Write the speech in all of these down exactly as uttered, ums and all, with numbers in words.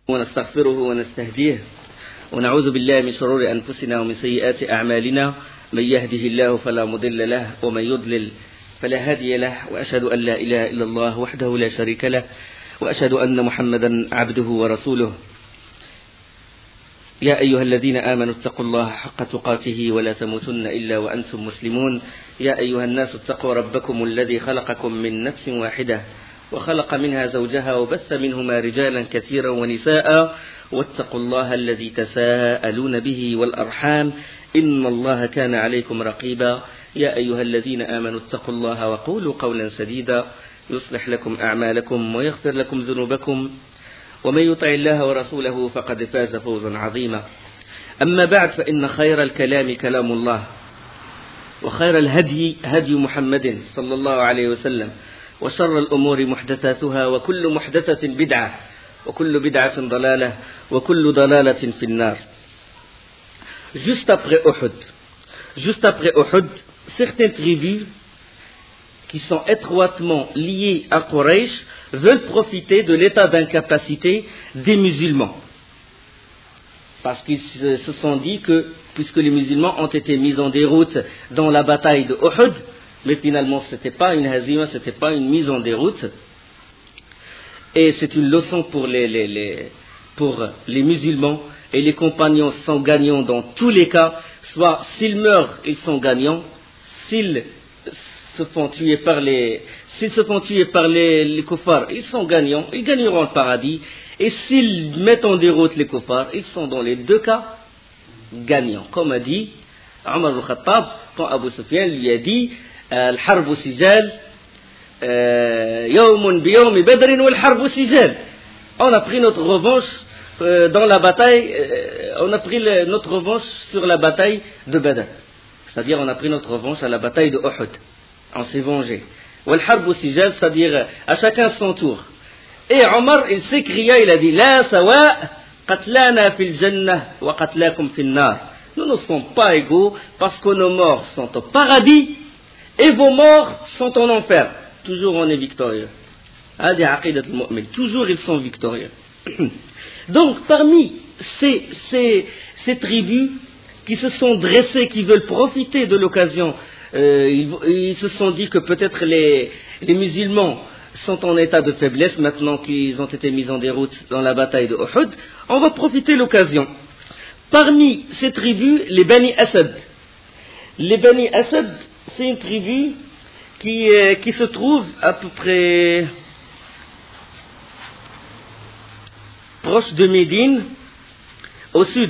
ونستغفره ونستهديه ونعوذ بالله من شرور أنفسنا ومن سيئات أعمالنا من يهده الله فلا مضل له ومن يضلل فلا هادي له وأشهد أن لا إله إلا الله وحده لا شريك له وأشهد أن محمدا عبده ورسوله يا أيها الذين آمنوا اتقوا الله حق تقاته ولا تموتن إلا وأنتم مسلمون يا أيها الناس اتقوا ربكم الذي خلقكم من نفس واحدة وخلق منها زوجها وبث منهما رجالا كثيرا ونساء واتقوا الله الذي تساءلون به والأرحام إن الله كان عليكم رقيبا يا أيها الذين آمنوا اتقوا الله وقولوا قولا سديدا يصلح لكم أعمالكم ويغفر لكم ذنوبكم ومن يطع الله ورسوله فقد فاز فوزا عظيما أما بعد فإن خير الكلام كلام الله وخير الهدي هدي محمد صلى الله عليه وسلم وشر الأمور محدثاتها وكل محدثة بدعة وكل بدعة ضلالة وكل ضلالة في النار. Juste après Uhud, juste après Uhud, certaines tribus qui sont étroitement liées à Quraysh veulent profiter de l'état d'incapacité des musulmans. Parce qu'ils se sont dit que, puisque les musulmans ont été mis en déroute dans la bataille de Uhud, mais finalement ce n'était pas une hazima, ce n'était pas une mise en déroute, et c'est une leçon pour les, les, les, pour les musulmans, et les compagnons sont gagnants dans tous les cas, soit s'ils meurent, ils sont gagnants, s'ils se font tuer par les, s'ils se font tuer par les, les kuffars, ils sont gagnants, ils gagneront le paradis, et s'ils mettent en déroute les kuffars, ils sont dans les deux cas gagnants. Comme a dit Omar al-Khattab, quand Abu Sufyan lui a dit الحرب سجال يوم بيوم بدر والحرب سجال. On a pris notre revanche euh, dans la bataille, euh, on a pris le, notre revanche sur la bataille de Badr. C'est-à-dire on a pris notre revanche à la bataille de Uhud. On s'est vengé. والحرب سجال, c'est-à-dire à chacun son tour. Et Omar, il s'écria, il a dit لا سواء قتلانا في الجنة وقتلاكم في النار. Nous ne sommes pas égaux parce que nos morts sont au paradis et vos morts sont en enfer. Toujours on est victorieux. Toujours ils sont victorieux. Donc parmi ces, ces, ces tribus qui se sont dressées, qui veulent profiter de l'occasion, euh, ils, ils se sont dit que peut-être les, les musulmans sont en état de faiblesse maintenant qu'ils ont été mis en déroute dans la bataille de Uhud. On va profiter de l'occasion. Parmi ces tribus, les Bani Asad. Les Bani Asad, c'est une tribu qui, euh, qui se trouve à peu près proche de Médine, au sud.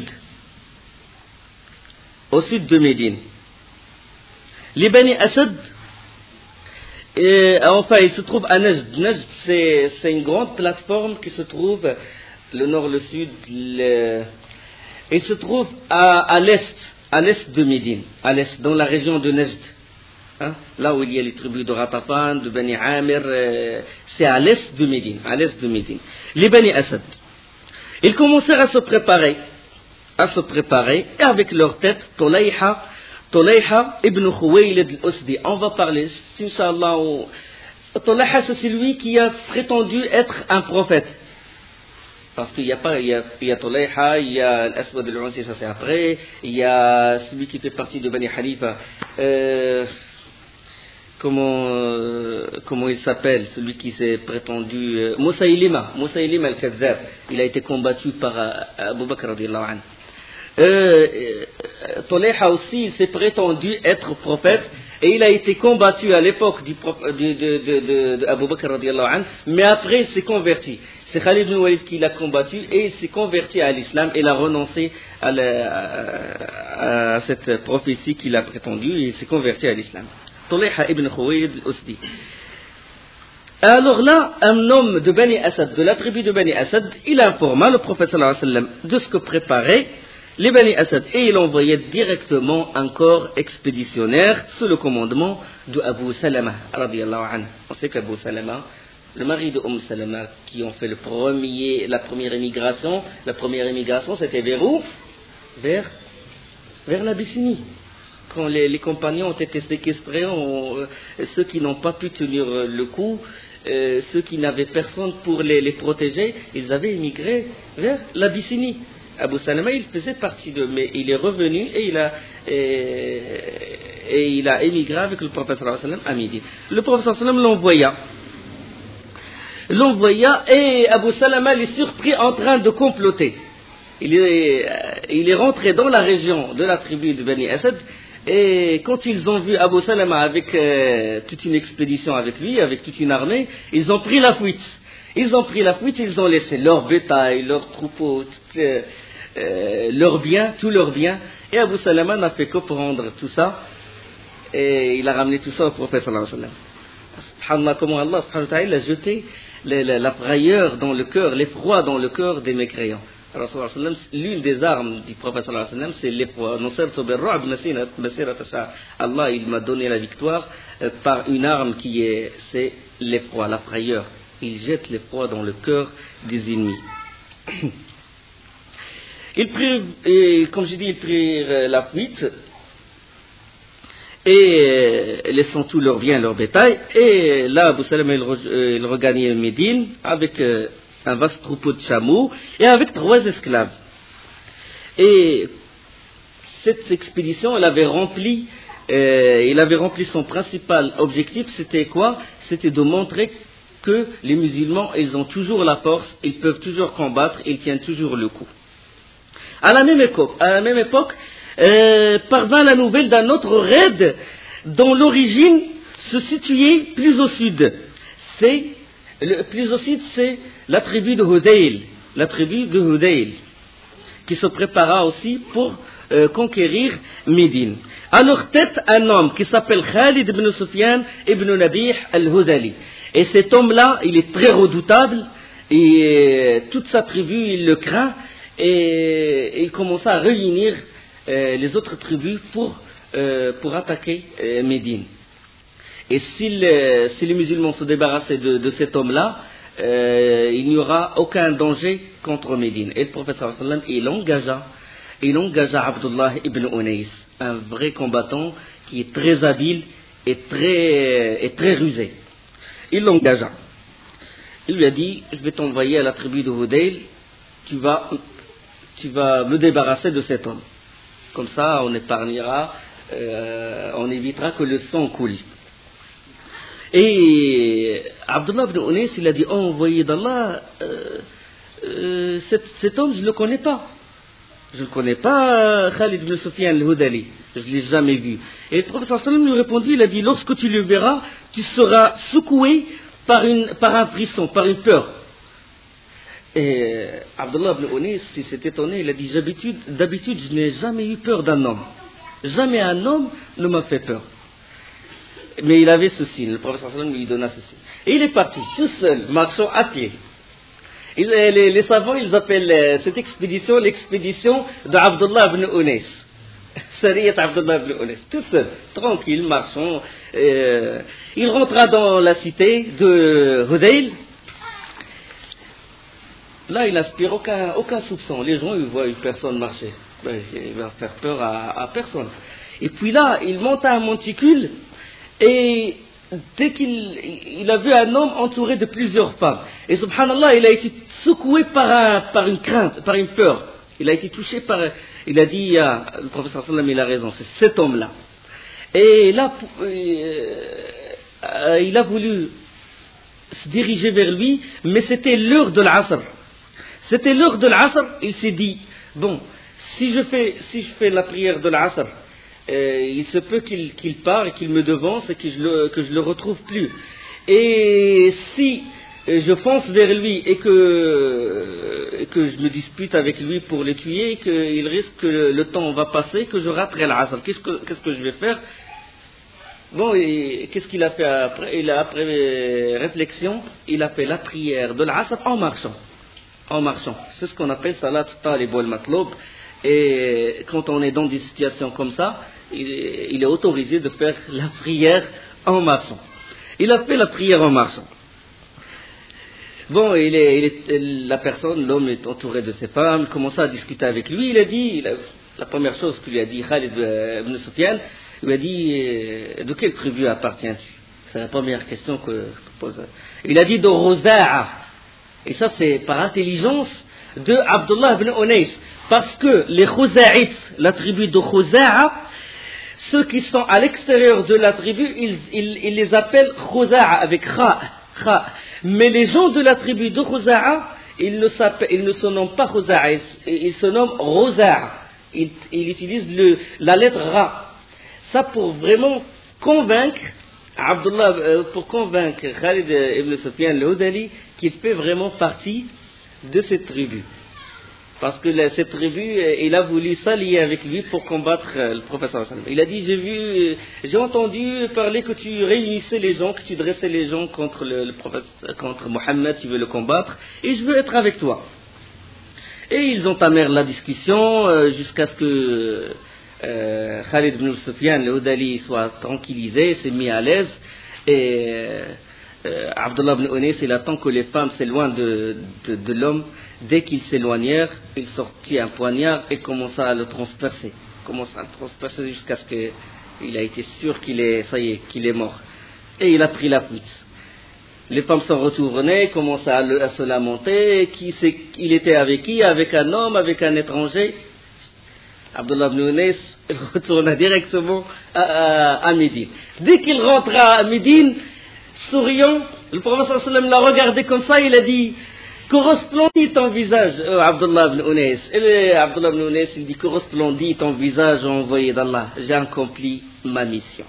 Au sud de Médine. Les Bani Asad, euh, enfin, ils se trouvent à Najd. Najd, c'est, c'est une grande plateforme qui se trouve, le nord, le sud, le... ils se trouvent à, à l'est, à l'est de Médine, à l'est, dans la région de Najd. Hein? Là où il y a les tribus de Ghatafan, de Bani Amir, euh, c'est à l'est de Médine, à l'est de Médine. Les Bani Asad, ils commencèrent à se préparer, à se préparer, et avec leur tête, Tolayha, Tolayha ibn Khuwaylid al-Usdi. On va parler, Inch'Allah, Tolayha, c'est celui qui a prétendu être un prophète. Parce qu'il y a pas, il y a, il y a Tolayha, il y a l'Aswad al-Unsi, ça c'est après, il y a celui qui fait partie de Bani Hanifa, euh, comment, euh, comment il s'appelle, celui qui s'est prétendu, euh, Musaylima, Musaylima al-Kazzab, il a été combattu par euh, Abu Bakr radiyallahu anhu. Euh, euh, Tolayha aussi, il s'est prétendu être prophète, et il a été combattu à l'époque du, de, de, de, de, de Abu Bakr radiyallahu anhu, mais après il s'est converti. C'est Khalid ibn Walid qui l'a combattu et il s'est converti à l'islam et il a renoncé à, la, à, à cette prophétie qu'il a prétendue et il s'est converti à l'islam. Tolayha ibn Khuwaylid al-Usdi. Alors là, un homme de Bani Asad, de la tribu de Bani Asad, il informa le prophète sallallahu alayhi wa sallam de ce que préparaient les Bani Asad et il envoyait directement un corps expéditionnaire sous le commandement de Abu Salama radiyallahu anhu. On sait qu'Abu Salama, le mari de Umm Salama, qui ont fait le premier, la première émigration, la première émigration c'était vers où? Vers, vers l'Abyssinie. Quand les, les compagnons ont été séquestrés, on, euh, ceux qui n'ont pas pu tenir le coup, euh, ceux qui n'avaient personne pour les, les protéger, ils avaient émigré vers l'Abyssinie. Abu Salama, il faisait partie d'eux, mais il est revenu et il a, et, et il a émigré avec le prophète sallallahu alayhi wa sallam à Médine. Le prophète sallallahu alayhi wa sallam l'envoya. L'envoya et Abu Salama l'est surpris en train de comploter. Il est, il est rentré dans la région de la tribu de Bani Asad et quand ils ont vu Abu Salama avec euh, toute une expédition avec lui, avec toute une armée, ils ont pris la fuite. Ils ont pris la fuite, ils ont laissé leur bétail, leurs troupeaux, tout, euh, euh, leurs biens, tous leurs biens. Et Abu Salama n'a fait que prendre tout ça et il a ramené tout ça au prophète sallallahu alayhi wa sallam. Subhanallah, comment Allah subhanahu wa ta'ala a jeté la, la, la frayeur dans le cœur, l'effroi dans le cœur des mécréants. L'une des armes du prophète sallallahu alayhi wa sallam, c'est l'effroi. Allah, il m'a donné la victoire euh, par une arme qui est, c'est l'effroi, la frayeur. Il jette l'effroi dans le cœur des ennemis. Ils prirent, et, comme j'ai dit, ils prirent la fuite et laissant tout leur bien, leur bétail. Et là, Abu Salama, il, re, il regagnait Médine avec euh, un vaste troupeau de chameaux et avec trois esclaves. Et cette expédition, elle avait rempli, euh, il avait rempli son principal objectif, c'était quoi? C'était de montrer que les musulmans, ils ont toujours la force, ils peuvent toujours combattre, ils tiennent toujours le coup. À la même époque, à la même époque euh, parvint la nouvelle d'un autre raid dont l'origine se situait plus au sud. C'est, le, plus au sud, c'est la tribu de Hudayl, la tribu de Hudayl, qui se prépara aussi pour euh, conquérir Médine. À leur tête, un homme qui s'appelle Khalid ibn Sufyan ibn Nabih al-Hudali. Et cet homme-là, il est très redoutable, et toute sa tribu, il le craint, et, et il commença à réunir euh, les autres tribus pour, euh, pour attaquer euh, Médine. Et si, le, si les musulmans se débarrassaient de, de cet homme-là, euh, il n'y aura aucun danger contre Médine. Et le prophète sallallahu alayhi wa sallam, il engagea, il engagea Abdullah ibn Unais, un vrai combattant qui est très habile et très, et très rusé. Il l'engagea. Il lui a dit, je vais t'envoyer à la tribu de Hudayl, tu vas, tu vas me débarrasser de cet homme. Comme ça, on épargnera, euh, on évitera que le sang coule. Et Abdullah ibn Unais, il a dit, oh, envoyé d'Allah, euh, euh, cet, cet homme, je ne le connais pas. Je ne connais pas Khalid ibn Sufyan al-Hudali. Je ne l'ai jamais vu. Et le prophète sallallahu alayhi wa sallam lui répondit, il a dit, lorsque tu le verras, tu seras secoué par, une, par un frisson, par une peur. Et Abdullah ibn Unais, il s'est étonné, il a dit, d'habitude, d'habitude, je n'ai jamais eu peur d'un homme. Jamais un homme ne m'a fait peur. Mais il avait ce signe, le prophète sallallahu alayhi wa sallam lui donna ce signe. Et il est parti, tout seul, marchant à pied. Il, les, les savants, ils appellent cette expédition l'expédition d'Abdullah ibn Unais. Sariyat Abdullah ibn Unais, tout seul, tranquille, marchant. Euh, il rentra dans la cité de Hudayl. Là, il n'inspire aucun, aucun soupçon. Les gens, ils voient une personne marcher. Ben, il va faire peur à, à personne. Et puis là, il monte à un monticule et dès qu'il il a vu un homme entouré de plusieurs femmes. Et subhanallah, il a été secoué par, un, par une crainte, par une peur. Il a été touché par... Il a dit, ah, le professeur sallam, il a raison, c'est cet homme-là. Et là, euh, il a voulu se diriger vers lui, mais c'était l'heure de l'Asr. C'était l'heure de l'Asr, il s'est dit, bon, si je fais, si je fais la prière de l'Asr, Euh, il se peut qu'il, qu'il part et qu'il me devance et que je le, que je le retrouve plus. Et si je fonce vers lui et que, et que je me dispute avec lui pour le tuer, et qu'il risque que le temps va passer, que je raterai l'Asr, qu'est-ce que, qu'est-ce que je vais faire? Bon, et qu'est-ce qu'il a fait après? Il a, après réflexion, il a fait la prière de l'Asr en marchant. En marchant. C'est ce qu'on appelle salat talib wal matloub. Et quand on est dans des situations comme ça, il est, il est autorisé de faire la prière en marchant. Il a fait la prière en marchant. Bon, il est, il est, la personne, l'homme est entouré de ses femmes, il commence à discuter avec lui. Il a dit, il a, la première chose que lui a dit Khalid ibn Sufyan, il lui a dit, de quelle tribu appartiens-tu? C'est la première question que je pose. Il a dit de Roza'a. Et ça, c'est par intelligence de Abdullah ibn Unais. Parce que les Khuza'it, la tribu de Khuza'a, ceux qui sont à l'extérieur de la tribu, ils, ils, ils les appellent Khuza'a avec Kha, Kha. Mais les gens de la tribu de Khuza'a, ils ne, ils ne se nomment pas Khuza'a, ils, ils se nomment Roza'a. Ils, ils utilisent le, la lettre Ra. Ça pour vraiment convaincre Abdullah, euh, pour convaincre Khalid ibn Sufyan al-Hudali qu'il fait vraiment partie de cette tribu. Parce que la, cette tribu, il a voulu s'allier avec lui pour combattre le professeur. Il a dit, j'ai vu, j'ai entendu parler que tu réunissais les gens, que tu dressais les gens contre le, le professeur, contre Mohammed, tu veux le combattre, et je veux être avec toi. Et ils entamèrent la discussion euh, jusqu'à ce que euh, Khalid ibn Sufyan al-Hudali soit tranquillisé, s'est mis à l'aise, et euh, Euh, Abdullah ibn Unais, il attend que les femmes s'éloignent de, de, de l'homme. Dès qu'ils s'éloignèrent, il sortit un poignard et commença à le transpercer. Commença à le transpercer jusqu'à ce qu'il a été sûr qu'il est, ça y est, qu'il est mort. Et il a pris la fuite. Les femmes sont retournées, commençaient à, le, à se lamenter. Qui c'est, il était avec qui? Avec un homme, avec un étranger. Abdullah ibn Unais retourna directement à, à, à Médine. Dès qu'il rentra à Médine, souriant, le professeur sallam l'a regardé comme ça, il a dit que resplendit ton visage, oh, Abdullah ibn Unais. Et Abdullah ibn Unais, il dit que resplendit ton visage, envoyé d'Allah, j'ai accompli ma mission.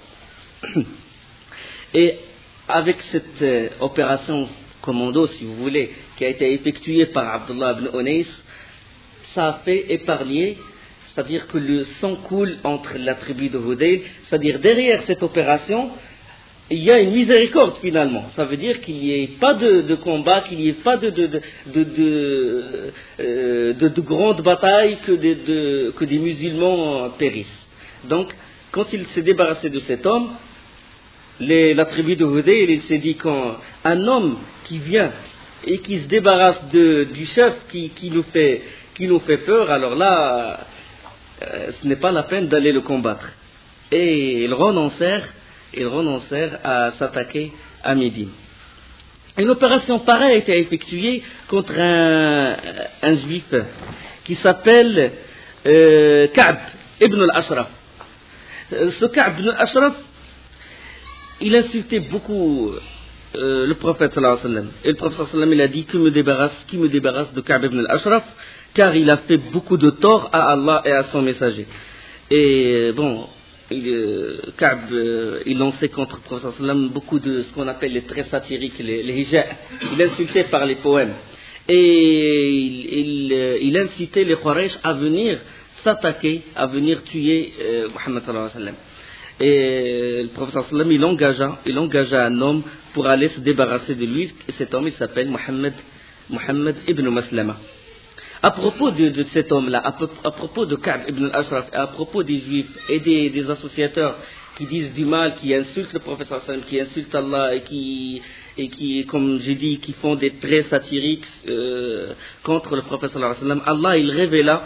Et avec cette euh, opération commando, si vous voulez, qui a été effectuée par Abdullah ibn Unais, ça a fait épargner, c'est-à-dire que le sang coule entre la tribu de Hudayl, c'est-à-dire derrière cette opération, il y a une miséricorde finalement. Ça veut dire qu'il n'y ait pas de, de combat, qu'il n'y ait pas de, de, de, de, de, euh, de, de grandes batailles, que, de, de, que des musulmans périssent. Donc, quand il s'est débarrassé de cet homme, les, la tribu de Hudayl, il s'est dit qu'un homme qui vient et qui se débarrasse de, du chef qui, qui, nous fait, qui nous fait peur, alors là, euh, ce n'est pas la peine d'aller le combattre. Et ils renoncèrent Ils renoncèrent à s'attaquer à Médine. Une opération pareille a été effectuée contre un, un juif qui s'appelle euh, Ka'b ibn al-Ashraf. Ce Ka'b ibn al-Ashraf, il insultait beaucoup euh, le prophète sallallahu alayhi wa sallam. Et le prophète sallallahu alayhi wa sallam, il a dit qui me débarrasse, qui me débarrasse de Ka'b ibn al-Ashraf, car il a fait beaucoup de tort à Allah et à son messager. Et bon, Il, euh, Ka'b, euh, il lançait contre le prophète sallallahu alayhi wa sallam beaucoup de ce qu'on appelle les traits satiriques, les, les hija'. Il insultait par les poèmes. Et il, il, euh, il incitait les Quraysh à venir s'attaquer, à venir tuer euh, Muhammad sallallahu alayhi wa sallam. Et le prophète sallallahu alayhi wa sallam, il engagea, il engagea un homme pour aller se débarrasser de lui. Et cet homme, il s'appelle Muhammad, Muhammad ibn Maslama. À propos de, de cet homme-là, à, à propos de Ka'b ibn al-Ashraf, à propos des juifs et des, des associateurs qui disent du mal, qui insultent le prophète sallallahu alayhi wa sallam, qui insultent Allah et qui, et qui, comme j'ai dit, qui font des traits satiriques euh, contre le prophète sallallahu alayhi wa sallam, Allah il révéla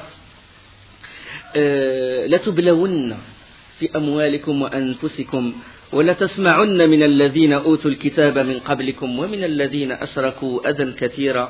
la tublawunna fi amwalikum wa anfusikum wa la tasma'unna min alladhina utul kitaba min qablikum wa min alladhina ashraku adan kathira.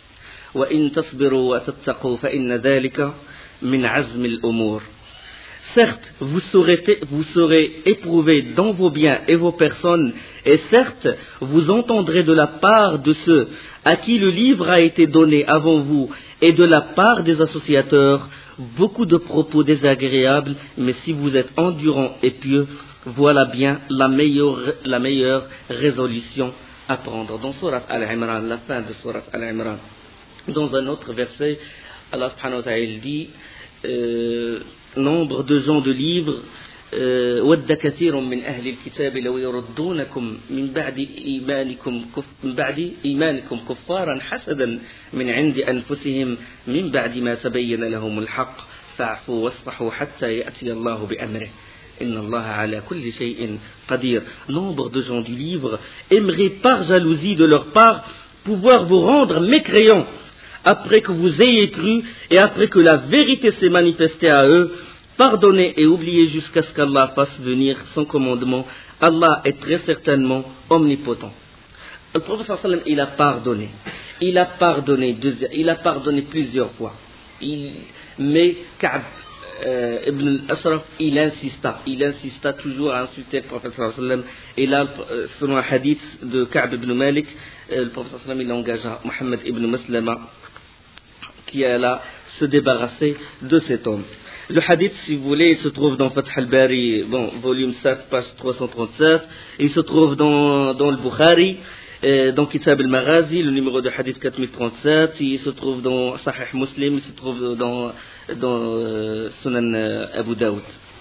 Certes, vous serez, vous serez éprouvés dans vos biens et vos personnes, et certes, vous entendrez de la part de ceux à qui le livre a été donné avant vous, et de la part des associateurs, beaucoup de propos désagréables, mais si vous êtes endurant et pieux, voilà bien la meilleure, la meilleure résolution à prendre. Dans Surat Al-Imran, la fin de Surat Al-Imran. Dans un autre verset, Allah subhanahu wa ta'ala dit euh, nombre de gens de livres ود كثير من أهل الكتاب لو يردونكم من بعد إيمانكم من بعد إيمانكم كفارا حسدا من عند أنفسهم من بعد ما تبين لهم الحق فاعفوا واصفحوا حتى يأتي الله بأمره إن الله على كل شيء قدير. Nombre de gens du livre aimeraient par jalousie de leur part pouvoir vous rendre mécréants après que vous ayez cru et après que la vérité s'est manifestée à eux. Pardonnez et oubliez jusqu'à ce qu'Allah fasse venir son commandement. Allah est très certainement omnipotent. Le prophète sallallahu alayhi wa sallam, il a pardonné. Il a pardonné, deux, il a pardonné plusieurs fois. Il, mais Ka'b euh, ibn al-Ashraf, il insista. Il insista toujours à insulter le prophète sallallahu alayhi wa sallam. Et là, selon un hadith de Ka'b ibn Malik, euh, le prophète sallallahu alayhi wa sallam, il engagea Mohammed ibn Maslama qui alla se débarrasser de cet homme. Le hadith, si vous voulez, il se trouve dans Fath al-Bari, bon, volume sept, page trois cent trente-sept. Il se trouve dans, dans le Bukhari, euh, dans Kitab al-Maghazi, le numéro de hadith quatre mille trente-sept. Il se trouve dans Sahih Muslim, il se trouve dans, dans euh, Sunan euh, Abu Daoud.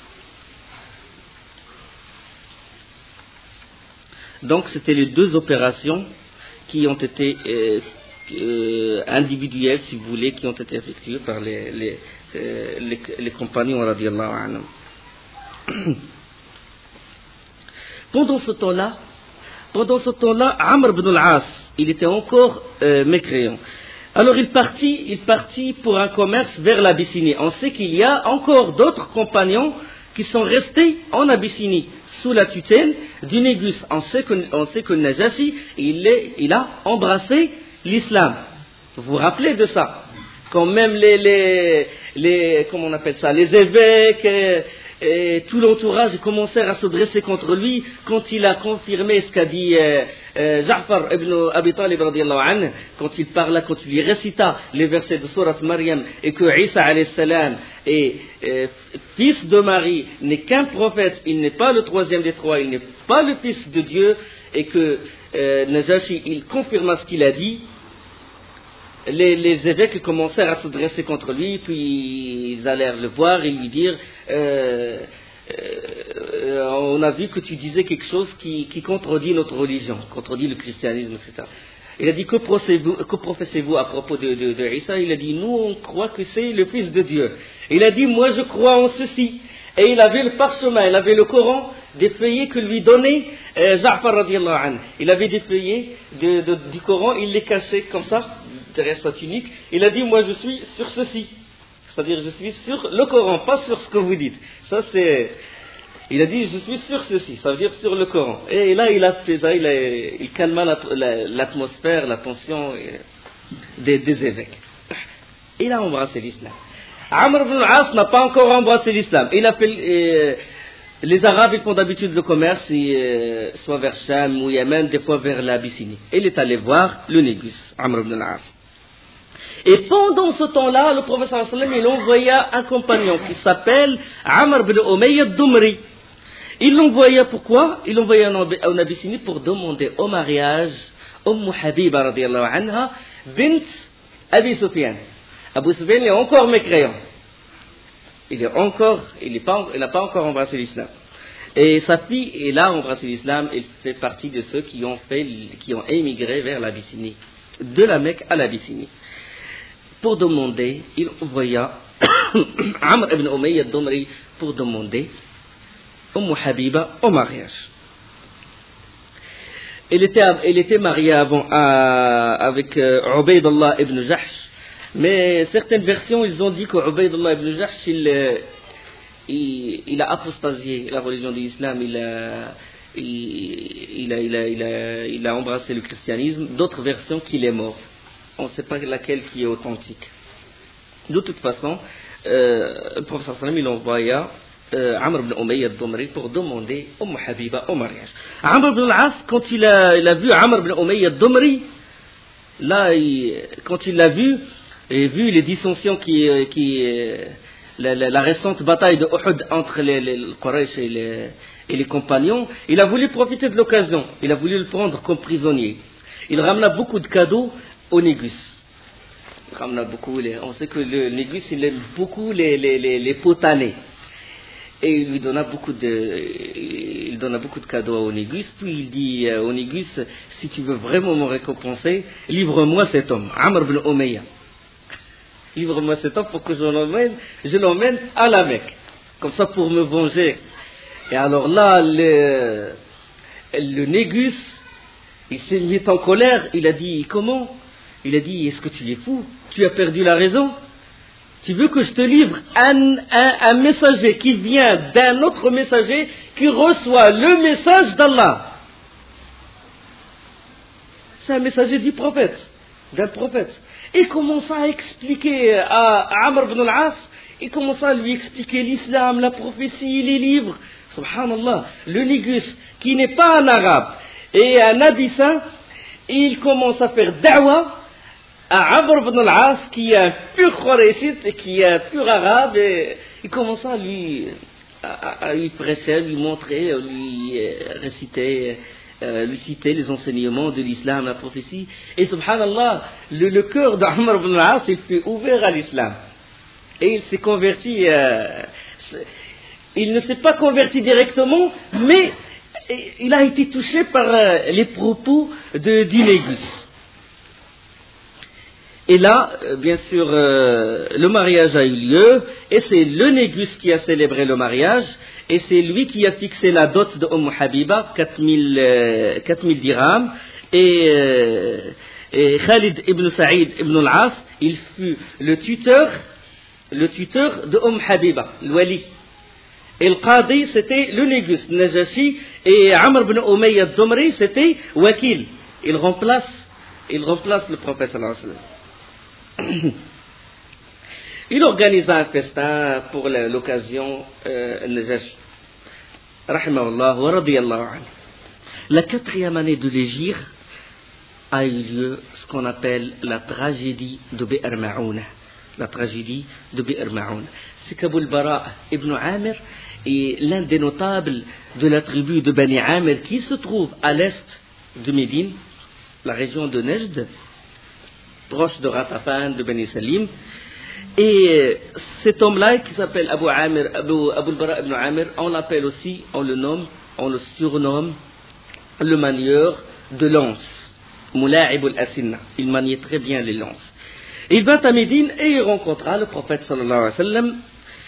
Donc, c'était les deux opérations qui ont été euh, euh, individuelles, si vous voulez, qui ont été effectuées par les, les Les, les compagnons radiallahu anhum. Pendant ce temps-là, pendant ce temps-là, Amr ibn al-As, il était encore euh, mécréant. Alors il partit, il partit pour un commerce vers l'Abyssinie. On sait qu'il y a encore d'autres compagnons qui sont restés en Abyssinie sous la tutelle du Négus. On sait que, on sait que Najashi, il, est, il a embrassé l'islam. Vous vous rappelez de ça? Quand même les, les, les, comment on appelle ça, les évêques et, et tout l'entourage commencèrent à se dresser contre lui quand il a confirmé ce qu'a dit euh, euh, Ja'far ibn Abi Talib radiallahu anhu, quand il parla, quand il lui récita les versets de Surat Maryam et que Isa alayhi salam est euh, fils de Marie, n'est qu'un prophète, il n'est pas le troisième des trois, il n'est pas le fils de Dieu, et que euh, Najashi, il confirma ce qu'il a dit. Les, les évêques commencèrent à se dresser contre lui, puis ils allèrent le voir et lui dire euh, euh, on a vu que tu disais quelque chose qui, qui contredit notre religion, contredit le christianisme, et cetera. Il a dit que professez-vous, que professez-vous à propos de, de, de Isa? Il a dit nous on croit que c'est le fils de Dieu. Il a dit moi je crois en ceci. Et il avait le parchemin, il avait le Coran, des feuillets que lui donnait euh, Ja'far radiallahu anhu. Il avait des feuillets de, de, du Coran, il les cachait comme ça derrière sa tunique. Il a dit moi je suis sur ceci, c'est-à-dire je suis sur le Coran, pas sur ce que vous dites. Ça c'est, il a dit je suis sur ceci, ça veut dire sur le Coran. Et là il a fait ça, il, a, il calma la, la, l'atmosphère, la tension des, des évêques. Il a embrassé l'islam. Amr ibn al-As n'a pas encore embrassé l'islam. Il a fait, euh, les Arabes ils font d'habitude le commerce, et, euh, soit vers Cham ou Yémen, des fois vers l'Abyssinie. Il est allé voir le Négus, Amr ibn al-As. Et pendant ce temps-là, le prophète sallallahu alayhi wa sallam, il envoya un compagnon qui s'appelle Amr ibn Umayya ad-Dumri. Il l'envoya pourquoi? Il l'envoya en Abyssinie pour demander au mariage Umm Habiba radiallahu anha, bint Abi Sufyan. Abu Sufyan est encore mécréant. Il est encore, il n'est pas, il n'a pas encore embrassé l'islam. Et sa fille, elle a embrassé l'islam. Elle fait partie de ceux qui ont fait, qui ont émigré vers l'Abyssinie, de la Mecque à l'Abyssinie. Pour demander, il envoya Amr ibn Umayya ad-Dumri pour demander Umm Habiba au mariage. Elle était, elle était mariée avant à, avec euh, Ubaydullah ibn Jahsh. Mais certaines versions, ils ont dit que Ubaydullah ibn Jahsh, il, il, il a apostasié la religion de l'islam, il a, il, il, a, il, a, il, a, il a embrassé le christianisme. D'autres versions qu'il est mort. On ne sait pas laquelle qui est authentique. De toute façon, euh, le prophète sallallahu alayhi wa sallam, il envoya euh, Amr ibn Umayya ad-Dumri pour demander Umm Habiba au mariage. Amr ibn al-As, quand il a, il a vu Amr ibn Umayya ad-Dumri, là, il, quand il l'a vu, et vu les dissensions qui, qui la, la, la récente bataille de Uhud entre les, les, les Quraysh et les, et les compagnons, il a voulu profiter de l'occasion. Il a voulu le prendre comme prisonnier. Il ramena beaucoup de cadeaux au Négus. Il ramena beaucoup. Les, on sait que le Négus, il aime beaucoup les, les, les, les potanés. Et il lui donna beaucoup de, il donna beaucoup de cadeaux au Négus. Puis il dit au Négus, si tu veux vraiment me récompenser, livre-moi cet homme, Amr ibn Umayya. Livre-moi cet homme pour que je l'emmène, je l'emmène à la Mecque. Comme ça pour me venger. Et alors là, le, le Négus, il s'est mis en colère. Il a dit, comment? Il a dit, est-ce que tu es fou? Tu as perdu la raison? Tu veux que je te livre un, un, un messager qui vient d'un autre messager qui reçoit le message d'Allah. C'est un messager du prophète, d'un prophète. Il commence à expliquer à Amr ibn al-As, il commence à lui expliquer l'islam, la prophétie, les livres. Subhanallah, le négus qui n'est pas un arabe et un abyssin, il commence à faire da'wa à Amr ibn al-As qui est un pur Qurayshite et qui est un pur arabe, et il commence à lui, à, à lui prêcher, à lui montrer, à lui euh, réciter, euh, lui citer les enseignements de l'islam, la prophétie. Et subhanallah, le, le cœur d'Amr ibn al-As il fut ouvert à l'islam. Et il s'est converti, euh, il ne s'est pas converti directement, mais il a été touché par euh, les propos de, du négus. Et là, bien sûr, euh, le mariage a eu lieu, et c'est le négus qui a célébré le mariage, et c'est lui qui a fixé la dot de Umm Habiba, quatre mille dirhams, et, euh, et Khalid ibn Saïd ibn al-As, il fut le tuteur, le tuteur de Umm Habiba, le wali. Et le qadi, c'était le négus, Najashi, et Amr ibn Umayya al-Dumri, c'était Wakil. Il remplace, il remplace le prophète sallallahu alayhi wa sallam. Il organisa un festin pour l'occasion, euh, Najashi, rahimahullah wa radiyallahu anhu. La quatrième année de l'Hégire a eu lieu ce qu'on appelle la tragédie de Bi'r Ma'ouna. La tragédie de Bi'r Ma'ouna. C'est qu'Abu al-Bara ibn Amir est l'un des notables de la tribu de Bani Amir qui se trouve à l'est de Médine, la région de Nejd, proche de Ratafan, de Bani Salim. Et cet homme-là, qui s'appelle Abu Amir, Abu, Abu al-Bara ibn Amir, on l'appelle aussi, on le nomme, on le surnomme le manieur de lance. Mula'ib al-Asinna. Il maniait très bien les lances. Il vint à Médine et il rencontra le prophète sallallahu alayhi wa sallam.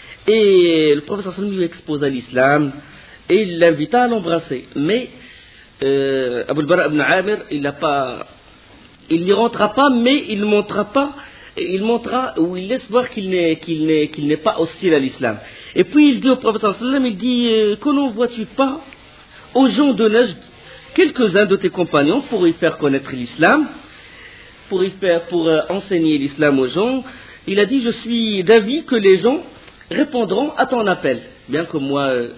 Et le prophète sallallahu alayhi wa sallam lui exposa l'islam et il l'invita à l'embrasser. Mais euh, Abu al-Bara ibn Amir, il n'a pas, il n'y rentra pas, mais il ne montra pas, il montra ou il laisse voir qu'il n'est, qu'il n'est, qu'il n'est pas hostile à l'islam. Et puis il dit au prophète sallallahu alayhi wa sallam, il dit euh, que n'envoies-tu pas aux gens de Najd quelques-uns de tes compagnons pour y faire connaître l'islam, pour y faire, pour euh, enseigner l'islam aux gens. Il a dit, je suis d'avis que les gens répondront à ton appel. Bien que moi, euh,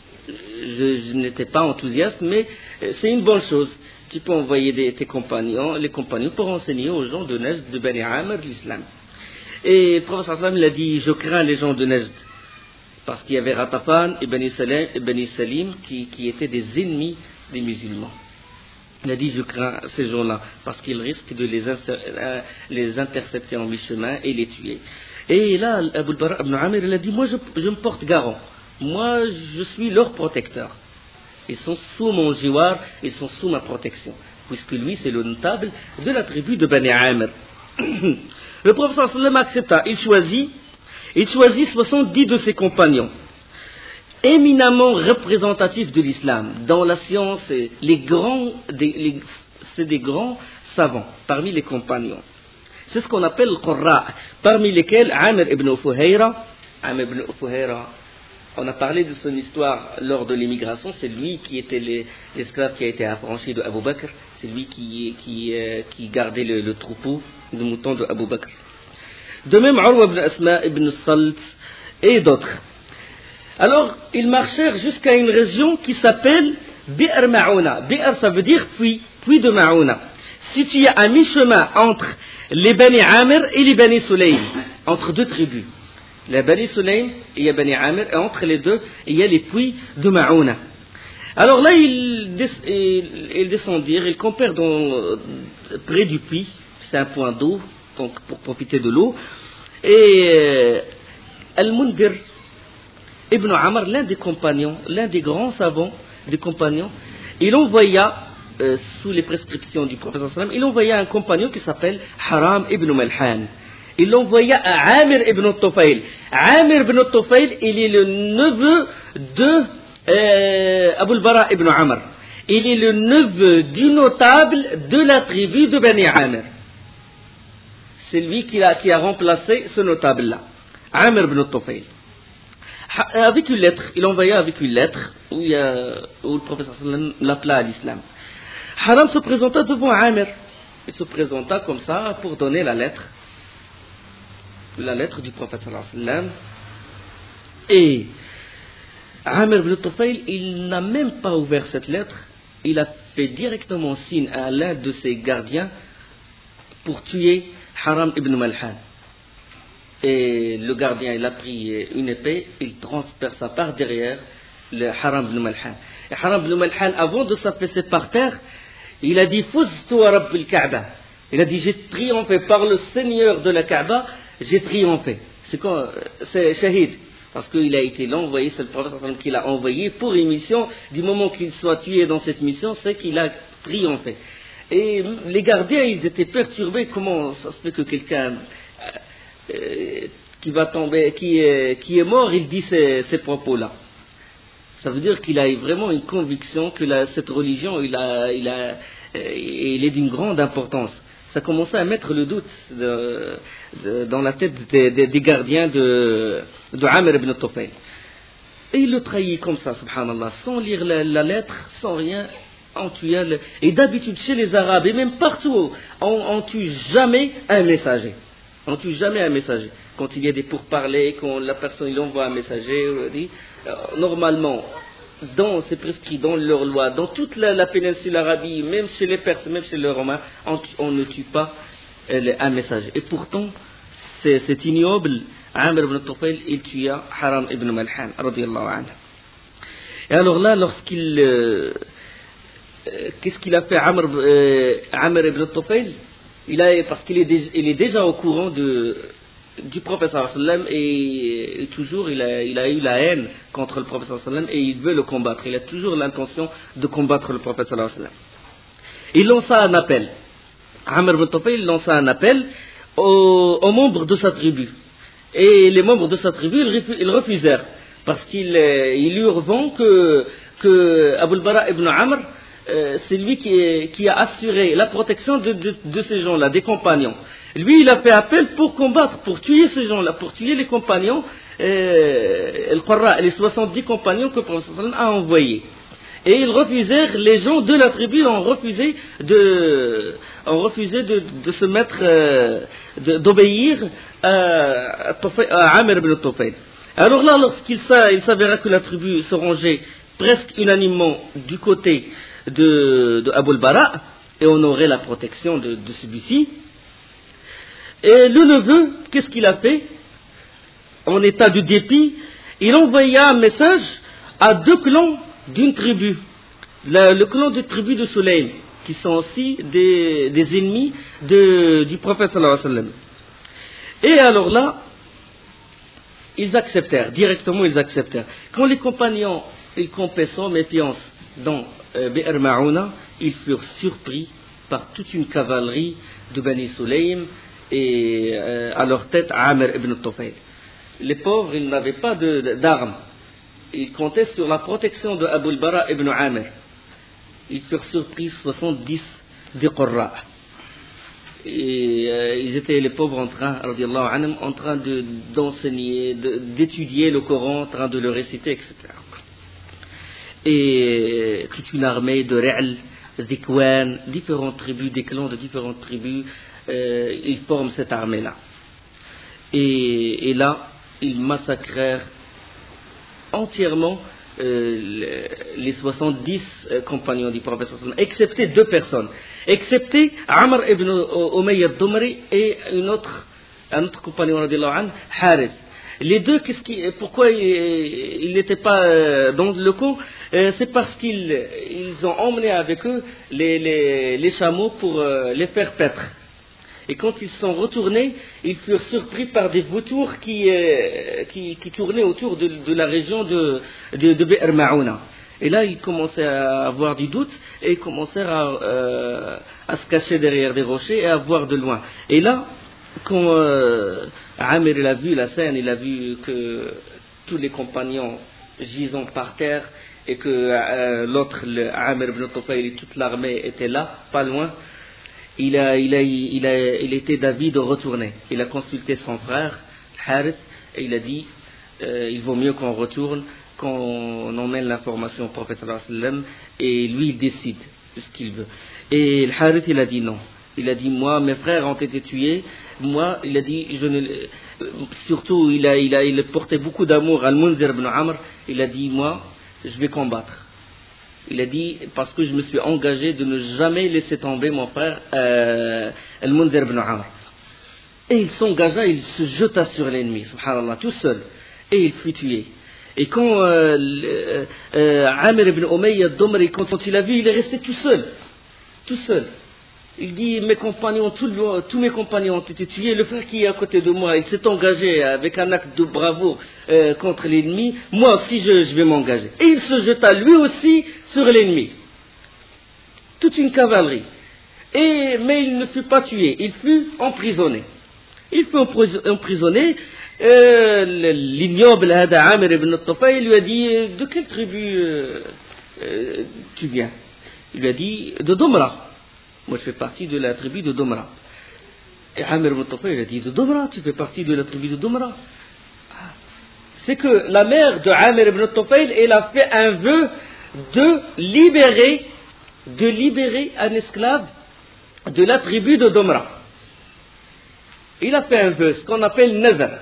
je, je n'étais pas enthousiaste, mais euh, c'est une bonne chose. Tu peux envoyer des, tes compagnons, les compagnons, pour enseigner aux gens de Najd, de Bani Amr, l'islam. Et le prophète sallallahu alayhi wa sallam, il a dit, je crains les gens de Najd, parce qu'il y avait Ratafan et Bani Salim, et Bani Salim qui, qui étaient des ennemis des musulmans. Il a dit, je crains ces gens-là, parce qu'ils risquent de les, inter- les intercepter en mi-chemin et les tuer. Et là, Abu al-Bara ibn Amir, il a dit, moi je, je me porte garant. Moi, je suis leur protecteur. Ils sont sous mon jiwar, ils sont sous ma protection. Puisque lui, c'est le notable de la tribu de Bani Amir. Le prophète sallallahu alayhi wa sallam accepta. Il choisit, il choisit soixante-dix de ses compagnons, éminemment représentatifs de l'islam. Dans la science, les grands, des, les, c'est des grands savants parmi les compagnons. C'est ce qu'on appelle le Qurra, parmi lesquels Amir ibn Fuhayra. Amir ibn Fuhayra, on a parlé de son histoire lors de l'immigration. C'est lui qui était les, l'esclave qui a été affranchi de Abu Bakr. C'est lui qui, qui, euh, qui gardait le, le troupeau de moutons de Abu Bakr. De même, Urwa ibn Asma ibn Salt et d'autres. Alors, ils marchèrent jusqu'à une région qui s'appelle Bi'r Ma'ouna. Bi'r, ça veut dire puits, puits de Ma'ouna. Situé à mi-chemin entre les Bani Amir et les Bani Sulaym, entre deux tribus. Les Bani Sulaym et les Bani Amir, et entre les deux, il y a les puits de Ma'ouna. Alors là, ils, des, ils, ils descendirent, ils campèrent dans, près du puits, c'est un point d'eau, donc pour profiter de l'eau. Et euh, Al-Mundir Ibn Amr, l'un des compagnons, l'un des grands savants des compagnons, il envoya, euh, sous les prescriptions du prophète sallallahu alayhi wa sallam, il envoya un compagnon qui s'appelle Haram ibn Malhan. Il l'envoya à Amir ibn Tufayl. Amir ibn Tufayl, il est le neveu de euh, Abu al-Bara ibn Amr. Il est le neveu du notable de la tribu de Bani Amir. C'est lui qui a, qui a remplacé ce notable-là. Amr ibn Tufayl. Avec une lettre, il envoyait avec une lettre où, il y a, où le professeur l'appela à l'islam. Haram se présenta devant Amr. Il se présenta comme ça pour donner la lettre. La lettre du prophète sallallahu alayhi wa sallam. Et Amr ibn Tufayl, il n'a même pas ouvert cette lettre. Il a fait directement signe à l'un de ses gardiens pour tuer Haram ibn Malhan. Et le gardien, il a pris une épée, il transperça par derrière le Haram ibn Malhan. Et Haram ibn Malhan, avant de s'affaisser par terre, il a dit Fuztu wa Rabbil Kaaba. Il a dit j'ai triomphé par le Seigneur de la Kaaba, j'ai triomphé. C'est quoi? C'est shahid. Parce qu'il a été l'envoyé, c'est le prophète qui l'a envoyé pour une mission. Du moment qu'il soit tué dans cette mission, c'est qu'il a triomphé. Et les gardiens, ils étaient perturbés. Comment ça se fait que quelqu'un euh, qui va tomber, qui est, qui est mort, il dit ces, ces propos-là? Ça veut dire qu'il a vraiment une conviction que la, cette religion, il, a, il, a, euh, il est d'une grande importance. Ça commençait à mettre le doute de, de, dans la tête des, des, des gardiens de, de Amr ibn Tufayl. Et il le trahit comme ça, subhanallah, sans lire la, la lettre, sans rien. On tue, et d'habitude, chez les Arabes, et même partout, on ne tue jamais un messager. On ne tue jamais un messager. Quand il y a des pourparlers, quand la personne il envoie un messager, dit, euh, normalement, dans, c'est prescrit dans leur loi, dans toute la, la péninsule Arabie, même chez les Perses, même chez les Romains, on, on ne tue pas euh, un messager. Et pourtant, c'est, c'est ignoble. Amr ibn Tufayl, il tua Haram ibn Malhan, radiyallahu anhu. Et alors là, lorsqu'il... Euh, euh, qu'est-ce qu'il a fait Amr, euh, Amr ibn Tufayl? Il a, parce qu'il est, déjà, il est déjà au courant de... du prophète sallallahu alayhi wa sallam et, et toujours il a, il a eu la haine contre le prophète sallallahu alayhi wa sallam et il veut le combattre. Il a toujours l'intention de combattre le prophète sallallahu alayhi wa sallam. Il lança un appel. Amr ibn Tufayl lança un appel aux, aux membres de sa tribu. Et les membres de sa tribu, ils refusèrent. Parce qu'ils ils lui revendent que, que Abu al-Bara ibn Amr, euh, c'est lui qui, est, qui a assuré la protection de, de, de ces gens-là, des compagnons. Lui, il a fait appel pour combattre, pour tuer ces gens-là, pour tuer les compagnons, euh, les soixante-dix compagnons que le prophète a envoyés. Et ils refusèrent, les gens de la tribu ont refusé de, ont refusé de, de se mettre, euh, de, d'obéir à, à Amr ibn Tufayl. Alors là, lorsqu'il s'avéra que la tribu se rangeait presque unanimement du côté de, de Abu al-Bara, et on aurait la protection de, de celui-ci, et le neveu, qu'est-ce qu'il a fait? En état de dépit, il envoya un message à deux clans d'une tribu, le, le clan de tribu de Sulaym, qui sont aussi des, des ennemis de, du prophète sallallahu alayhi wa sallam. Et alors là, ils acceptèrent, directement ils acceptèrent. Quand les compagnons, ils campaient sans méfiance dans euh, Bi'r Ma'ouna, ils furent surpris par toute une cavalerie de Bani Sulaym, et euh, à leur tête Amr ibn Tufayl. Les pauvres, ils n'avaient pas de, de, d'armes. Ils comptaient sur la protection de Abu al-Bara ibn Amr. Ils furent surpris, soixante-dix des Qurra. Et euh, ils étaient les pauvres en train, radiallahu anhum, en train de, d'enseigner, de, d'étudier le Coran, en train de le réciter, et cetera. Et toute une armée de Ra'l, Zikwan, différentes tribus, des clans de différentes tribus, euh, ils forment cette armée-là. Et, et là, ils massacrèrent entièrement euh, les soixante-dix euh, compagnons du prophète, excepté deux personnes, excepté Amr ibn Umayya al-Dumri et une autre, un autre compagnon, Harith. Les deux, qu'est-ce qui, pourquoi ils n'étaient pas euh, dans le camp? euh, C'est parce qu'ils ils ont emmené avec eux les, les, les chameaux pour euh, les faire paître. Et quand ils sont retournés, ils furent surpris par des vautours qui, euh, qui, qui tournaient autour de, de la région de, de, de Bi'r Ma'ouna. Et là, ils commençaient à avoir du doute et ils commencèrent à, euh, à se cacher derrière des rochers et à voir de loin. Et là, quand euh, Amir il a vu la scène, il a vu que tous les compagnons gisant par terre et que euh, l'autre, le Amir ibn Tufayl et toute l'armée étaient là, pas loin. Il a, il, a, il, a, il était d'avis de retourner. Il a consulté son frère, Harith, et il a dit euh, il vaut mieux qu'on retourne, qu'on emmène l'information au prophète sallallahu alayhi wa sallam, et lui il décide de ce qu'il veut. Et le Harith il a dit non. Il a dit moi mes frères ont été tués, moi il a dit je ne, surtout il a il a il portait beaucoup d'amour à Al-Munzir ibn Amr. Il a dit moi je vais combattre. Il a dit parce que je me suis engagé de ne jamais laisser tomber mon frère euh, Al-Munzir ibn Amr. Et il s'engagea, il se jeta sur l'ennemi, subhanallah, tout seul, et il fut tué. Et quand euh, euh, Amir ibn Umayya Domri, quand il a vu, il est resté tout seul, tout seul. Il dit mes compagnons, tous, tous mes compagnons ont été tués. Le frère qui est à côté de moi, il s'est engagé avec un acte de bravoure euh, contre l'ennemi. Moi aussi, je, je vais m'engager. Et il se jeta lui aussi sur l'ennemi. Toute une cavalerie. Et, mais il ne fut pas tué, il fut emprisonné. Il fut emprisonné. Euh, l'ignoble Amir ibn Tufayl lui a dit de quelle tribu euh, euh, tu viens? Il lui a dit de Domra. Moi, je fais partie de la tribu de Domra. Et Amir ibn Tufayl a dit de Domra, tu fais partie de la tribu de Domra. C'est que la mère de Amir ibn Tufayl, elle a fait un vœu de libérer, de libérer un esclave de la tribu de Domra. Il a fait un vœu, ce qu'on appelle nazar.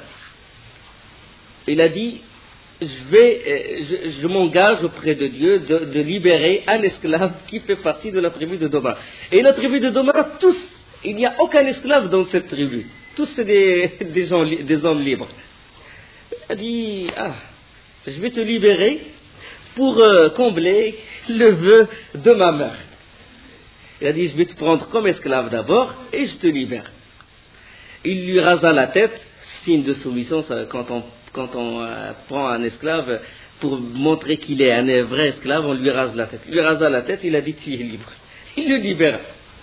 Il a dit je vais, je, je m'engage auprès de Dieu de, de libérer un esclave qui fait partie de la tribu de Domra. Et la tribu de Domra, tous, il n'y a aucun esclave dans cette tribu. Tous c'est des, des, gens, des hommes libres. Il a dit, ah, je vais te libérer pour euh, combler le vœu de ma mère. Il a dit, je vais te prendre comme esclave d'abord et je te libère. Il lui rasa la tête, signe de soumission, ça, quand on Quand on euh, prend un esclave pour montrer qu'il est un vrai esclave, on lui rase la tête. Il lui rasa la tête, il a dit tu es libre. Il le libéra.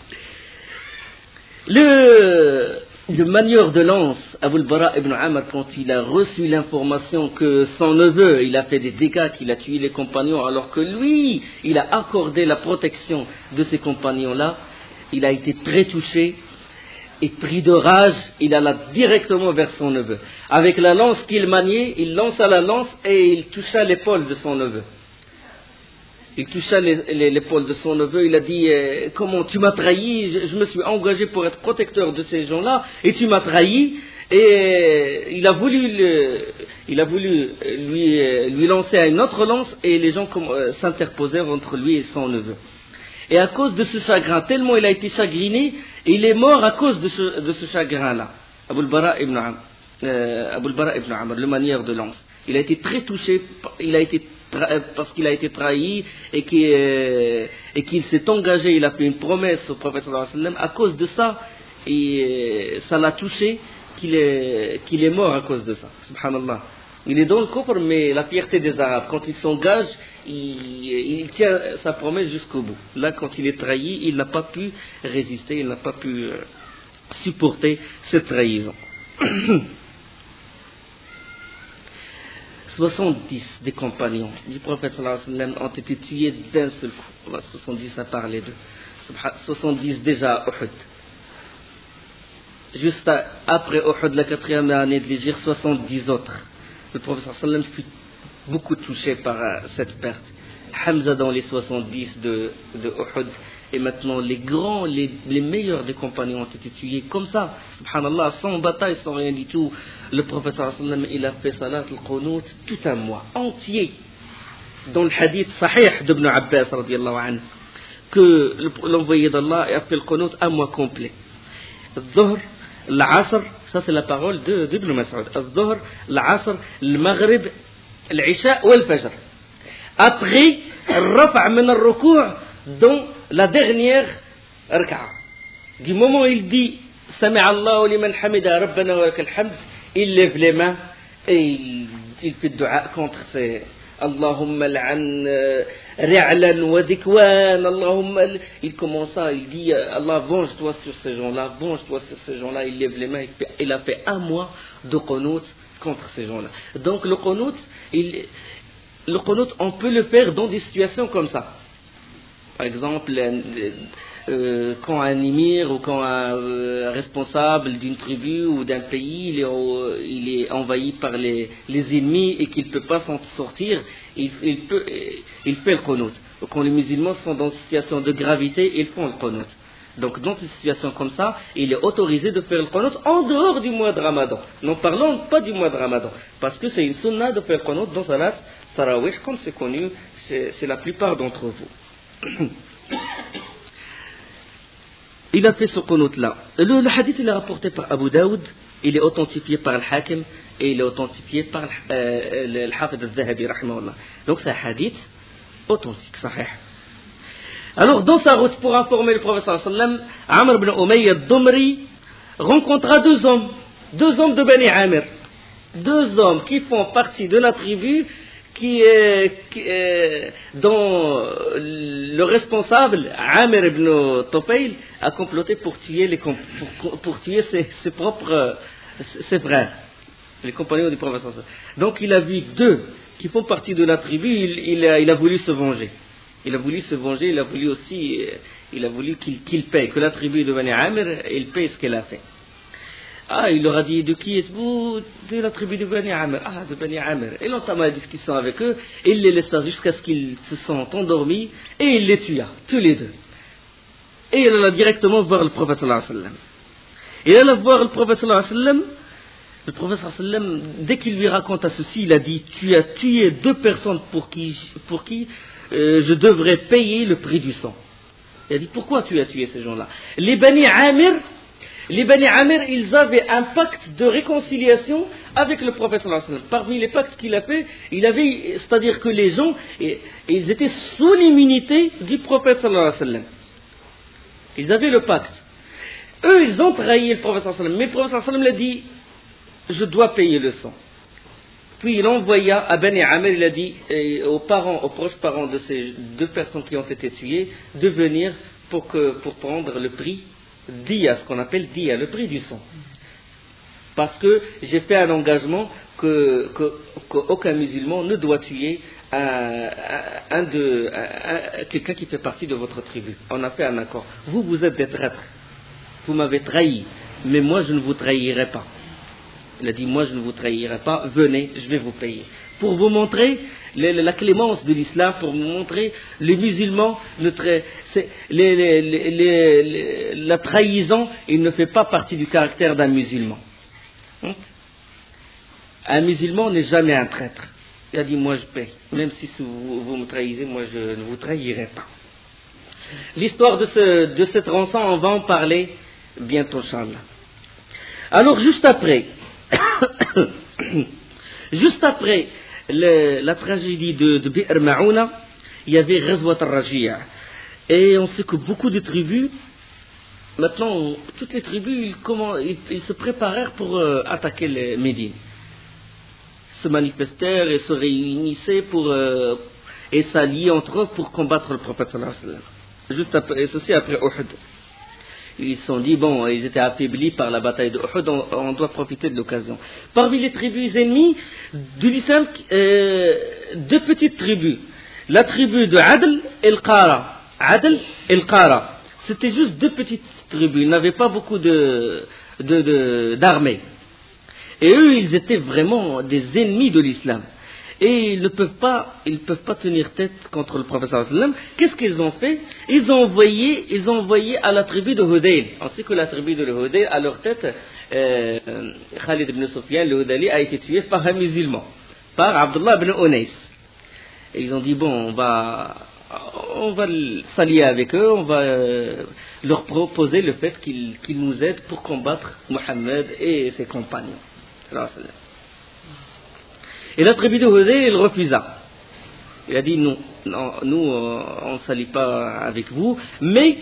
Le, le manieur de lance, Abu al-Bara ibn Amr, quand il a reçu l'information que son neveu, il a fait des dégâts, qu'il a tué les compagnons, alors que lui, il a accordé la protection de ces compagnons-là, il a été très touché. Et pris de rage, il alla directement vers son neveu. Avec la lance qu'il maniait, il lança la lance et il toucha l'épaule de son neveu. Il toucha l'épaule de son neveu, il a dit eh, « Comment tu m'as trahi, je, je me suis engagé pour être protecteur de ces gens-là, et tu m'as trahi. » Et il a voulu, le, il a voulu lui, lui lancer une autre lance, et les gens euh, s'interposèrent entre lui et son neveu. Et à cause de ce chagrin, tellement il a été chagriné, il est mort à cause de ce, de ce chagrin-là. Abu al-Bara ibn Amr, euh, Abu al-Bara ibn Amr, le manière de lance. Il a été très touché, il a été tra- parce qu'il a été trahi et qu'il, euh, et qu'il s'est engagé, il a fait une promesse au prophète sallallahu alayhi wa sallam. À cause de ça, et, ça l'a touché qu'il est, qu'il est mort à cause de ça. Subhanallah. Il est dans le coffre, mais la fierté des Arabes, quand il s'engage, il, il tient sa promesse jusqu'au bout. Là, quand il est trahi, il n'a pas pu résister, il n'a pas pu euh, supporter cette trahison. soixante-dix des compagnons du prophète sallallahu alayhi wa sallam ont été tués d'un seul coup. soixante-dix à parler d'eux. soixante-dix déjà à Uhud. Juste après Uhud, la quatrième année de l'Hégire, soixante-dix autres. Le prophète sallallahu alayhi wa sallam fut beaucoup touché par euh, cette perte. Hamza dans les soixante-dix de, de Uhud, et maintenant les grands, les, les meilleurs des compagnons ont été tués comme ça, subhanallah, sans bataille, sans rien du tout. Le prophète sallallahu alayhi wa sallam, il a fait salat al-qunut tout un mois entier. Dans le hadith sahih d'Ibn Abbas radiyallahu anhu, que l'envoyé d'Allah a fait le qunut un mois complet. Al-Zuhr, l'Asr, ça c'est la parole de d'Ibn Mas'ud. Al-Zuhr, l'Asr, le Maghrib, l'Isha ou le Fajr. Après, Rafa' min al-Ruku' dans la dernière raka'a. Du moment où il dit Sami'a Allahu liman hamida Rabbana wa lakal hamd, il lève les mains et il, il fait dua contre ses Allahumma al'an ri'lan wa dikwan, Allahumma. Il commence à, il dit Allah, venge-toi sur ces gens-là, venge-toi sur ces gens-là. Il lève les mains, il, fait, il a fait un mois de qunut contre ces gens-là. Donc le qunut, il. Le qunut, on peut le faire dans des situations comme ça. Par exemple, euh, quand un émir ou quand un euh, responsable d'une tribu ou d'un pays il est, euh, il est envahi par les, les ennemis et qu'il ne peut pas s'en sortir, il, il, peut, il fait le qunut. Quand les musulmans sont dans une situation de gravité, ils font le qunut. Donc dans une situation comme ça, il est autorisé de faire le qunut en dehors du mois de Ramadan. N'en parlons pas du mois de Ramadan, parce que c'est une sunna de faire le qunut dans Salat Tarawih, comme c'est connu, c'est, c'est la plupart d'entre vous. Il a fait ce qunut-là. Le, le hadith il est rapporté par Abu Daoud, il est authentifié par Al-Hakim et il est authentifié par euh, le, le Hafid al-Zahabi, rahimahullah. Donc c'est un hadith authentique, sahih. Alors, dans sa route pour informer le prophète sallallahu alayhi wa sallam, Amr ibn Umayya al-Dumri rencontra deux hommes, deux hommes de Bani Amir, deux hommes qui font partie de la tribu qui est, qui est, dont le responsable, Amir ibn Tufayl, a comploté pour tuer, les, pour, pour tuer ses, ses propres ses frères, les compagnons du prophète sallallahu alayhi wa sallam. Donc, il a vu deux qui font partie de la tribu, il, il, a, il a voulu se venger. Il a voulu se venger, il a voulu aussi, il a voulu qu'il, qu'il paye, que la tribu de Bani Amir, il paye ce qu'elle a fait. Ah, il leur a dit, de qui êtes-vous? De la tribu de Bani Amir. Ah, de Bani Amir. Il entama la discussion avec eux, et il les laissa jusqu'à ce qu'ils se sentent endormis, et il les tua, tous les deux. Et il alla directement voir le prophète sallallahu alayhi wa sallam. Il alla voir le prophète sallallahu alayhi wa sallam. Le prophète sallallahu alayhi wa sallam, dès qu'il lui raconta ceci, il a dit, tu as tué deux personnes pour qui, pour qui Euh, je devrais payer le prix du sang. Il a dit, pourquoi tu as tué ces gens-là? Les Bani Amir, les Bani Amir, ils avaient un pacte de réconciliation avec le prophète sallallahu alayhi wa sallam. Parmi les pactes qu'il a fait, il avait, c'est-à-dire que les gens, ils étaient sous l'immunité du prophète sallallahu alayhi wa sallam. Ils avaient le pacte. Eux, ils ont trahi le prophète sallallahu alayhi wa sallam. Mais le prophète sallallahu alayhi wa sallam l'a dit, je dois payer le sang. Puis il envoya à Bani Amir, il a dit aux parents, aux proches parents de ces deux personnes qui ont été tuées, de venir pour, que, pour prendre le prix d'Ia, ce qu'on appelle d'Ia, le prix du sang. Parce que j'ai fait un engagement que, que, qu'aucun musulman ne doit tuer un, un de, un, quelqu'un qui fait partie de votre tribu. On a fait un accord. Vous, vous êtes des traîtres. Vous m'avez trahi, mais moi je ne vous trahirai pas. Il a dit, moi je ne vous trahirai pas, venez, je vais vous payer. Pour vous montrer la clémence de l'islam, pour vous montrer les musulmans, le tra- les, les, les, les, la trahison, il ne fait pas partie du caractère d'un musulman. Hein? Un musulman n'est jamais un traître. Il a dit, moi je paye. Même si vous, vous me trahissez, moi je ne vous trahirai pas. L'histoire de, ce, de cette rançon, on va en parler bientôt, Inch'Allah. Alors juste après, juste après le, la tragédie de, de Bi'r Ma'ouna, il y avait Ghazwat al-Raji'a. Et on sait que beaucoup de tribus, maintenant, toutes les tribus, ils, comment, ils, ils se préparèrent pour euh, attaquer les Médine. Se manifestèrent et se réunissaient pour, euh, et s'allier entre eux pour combattre le prophète sallallahu alayhi wa sallam. Juste après, et ceci après Uhud. Ils se sont dit, bon, ils étaient affaiblis par la bataille de Uhud, on, on doit profiter de l'occasion. Parmi les tribus ennemies de l'islam, euh, deux petites tribus. La tribu de Adl et Al-Qara. Adl et Al-Qara. C'était juste deux petites tribus, ils n'avaient pas beaucoup de, de, de, d'armées. Et eux, ils étaient vraiment des ennemis de l'islam. Et ils ne peuvent pas, ils peuvent pas tenir tête contre le prophète sallallahu alayhi wa sallam. Qu'est-ce qu'ils ont fait? Ils ont envoyé, ils ont envoyé à la tribu de Hudayl. On sait que la tribu de Hudayl, à leur tête, euh, Khalid ibn Sufyan, le Hudayli, a été tué par un musulman, par Abdullah ibn Unais. Et ils ont dit, bon, on va, on va s'allier avec eux, on va euh, leur proposer le fait qu'ils, qu'ils nous aident pour combattre Mohammed et ses compagnons. Et la tribu de Hudayl, il refusa. Il a dit, non, non nous, on ne s'allie pas avec vous, mais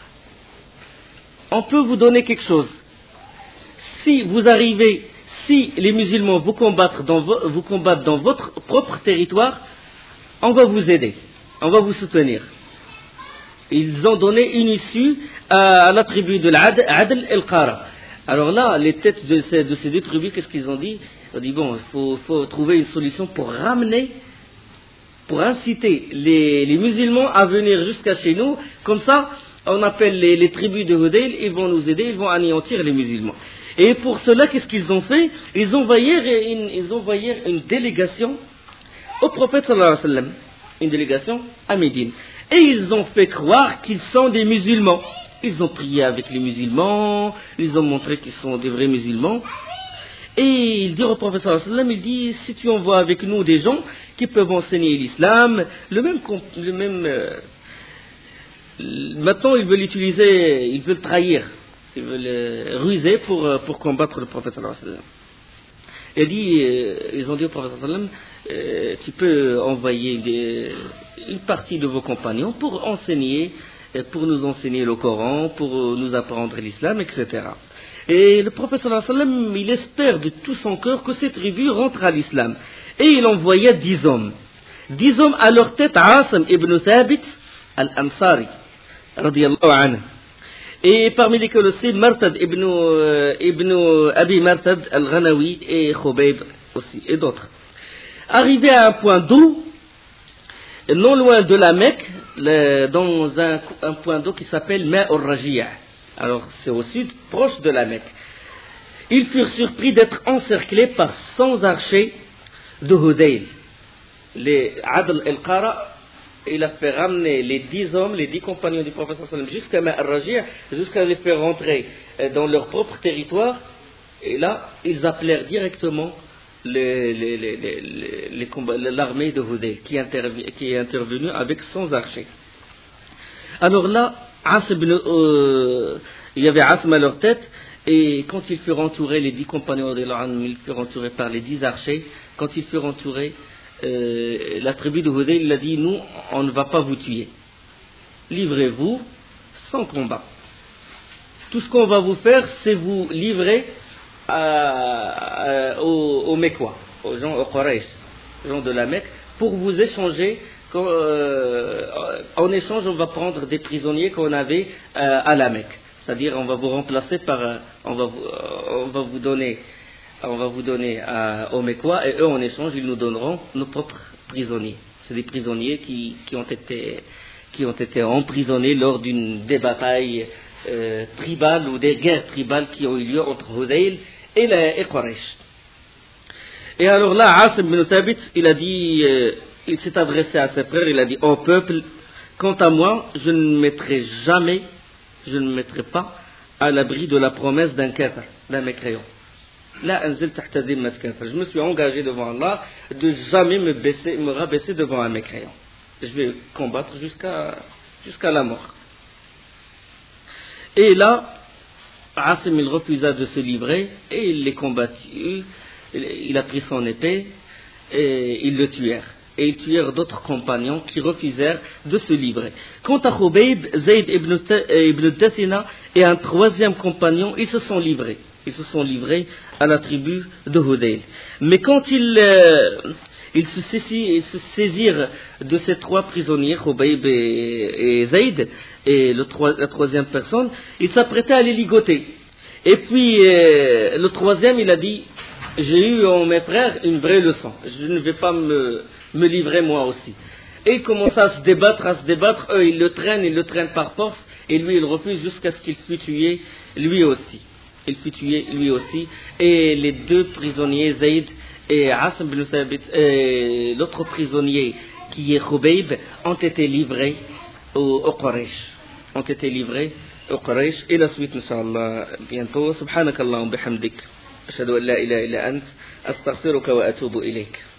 on peut vous donner quelque chose. Si vous arrivez, si les musulmans vous combattent dans, vo- vous combattent dans votre propre territoire, on va vous aider, on va vous soutenir. Ils ont donné une issue à la tribu de l'Adl et Al-Qara. Alors là, les têtes de ces, de ces deux tribus, qu'est-ce qu'ils ont dit? Ils ont dit, bon, il faut, faut trouver une solution pour ramener, pour inciter les, les musulmans à venir jusqu'à chez nous. Comme ça, on appelle les, les tribus de Hudayl, ils vont nous aider, ils vont anéantir les musulmans. Et pour cela, qu'est-ce qu'ils ont fait? Ils envoyèrent une, ils envoyèrent une délégation au prophète sallallahu alayhi wa sallam, une délégation à Médine. Et ils ont fait croire qu'ils sont des musulmans. Ils ont prié avec les musulmans, ils ont montré qu'ils sont des vrais musulmans. Et il dit au prophète sallallahu alayhi wa sallam, il dit, si tu envoies avec nous des gens qui peuvent enseigner l'islam, le même, le même euh, maintenant ils veulent utiliser, ils veulent trahir, ils veulent euh, ruser pour, euh, pour combattre le prophète sallallahu alayhi wa sallam. Il dit, euh, ils ont dit au prophète sallallahu alayhi wa sallam, euh, tu peux envoyer des, une partie de vos compagnons pour enseigner, pour nous enseigner le Coran, pour nous apprendre l'islam, et cetera. Et le prophète sallallahu alayhi wa sallam, il espère de tout son cœur que cette tribu rentre à l'islam. Et il envoya dix hommes. Dix hommes à leur tête, Asim ibn Thabit al-Ansari, radiyallahu anhu. Et parmi lesquels aussi Martad ibn, euh, ibn Abi Martad al-Ghanawi et Khubayb aussi, et d'autres. Arrivés à un point d'eau, non loin de la Mecque, le, dans un, un point d'eau qui s'appelle Ma'ur Raji'a. Alors c'est au sud, proche de la Mecque. Ils furent surpris d'être encerclés par cent archers de Hudayl. Les Adl el-Qara, il a fait ramener les dix hommes, les dix compagnons du prophète sallallahu alayhi wa sallam jusqu'à Ma'ur Raji'a, jusqu'à les faire rentrer dans leur propre territoire. Et là, ils appelèrent directement Les, les, les, les, les combats, l'armée de Hudayl qui, qui est intervenue avec cent archers. Alors là, Asm, euh, il y avait Asm à leur tête, et quand ils furent entourés, les dix compagnons de l'An, ils furent entourés par les dix archers. Quand ils furent entourés, euh, la tribu de Hudayl il a dit, nous, on ne va pas vous tuer. Livrez-vous sans combat. Tout ce qu'on va vous faire, c'est vous livrer À, à, aux, aux Mecquois, aux gens, aux Quraysh, aux gens de la Mecque, pour vous échanger. Quand, euh, en échange, on va prendre des prisonniers qu'on avait euh, à la Mecque. C'est-à-dire, on va vous remplacer par, on va vous, on va vous donner, on va vous donner à, aux Mecquois, et eux, en échange, ils nous donneront nos propres prisonniers. C'est des prisonniers qui, qui ont été, qui ont été emprisonnés lors d'une des batailles euh, tribales ou des guerres tribales qui ont eu lieu entre Hudayl et, la, et Quraysh. Et alors là, Asim ibn Thabit, il a dit, euh, il s'est adressé à ses frères, il a dit, ô peuple, quant à moi, je ne mettrai jamais, je ne mettrai pas à l'abri de la promesse d'un kafir, d'un mécréant. Là, je me suis engagé devant Allah de jamais me baisser, me rabaisser devant un mécréant. Je vais combattre jusqu'à, jusqu'à la mort. Et là, Asim il refusa de se livrer et il les combattit. Il a pris son épée et ils le tuèrent. Et ils tuèrent d'autres compagnons qui refusèrent de se livrer. Quant à Khubayb, Zayd ibn, ibn Dathina et un troisième compagnon, ils se sont livrés. Ils se sont livrés à la tribu de Hudayl. Mais quand ils, euh, ils, se saisirent, ils se saisirent de ces trois prisonniers, Khubayb et, et Zayd, et le, la troisième personne, ils s'apprêtaient à les ligoter. Et puis euh, le troisième, il a dit, j'ai eu en mes frères une vraie leçon. Je ne vais pas me, me livrer moi aussi. Et il commença à se débattre, à se débattre. Eux, ils le traînent, ils le traînent par force. Et lui, il refuse jusqu'à ce qu'il fût tué lui aussi. Il fut tué lui aussi. Et les deux prisonniers, Zayd et Asim ibn Thabit, et l'autre prisonnier qui est Khubayb, ont été livrés au, au Quraysh. Ont été livrés au Quraysh. Et la suite, Inch'Allah, bientôt. Subhanakallah wa bihamdik. أشهد أن لا إله إلا أنت أستغفرك وأتوب إليك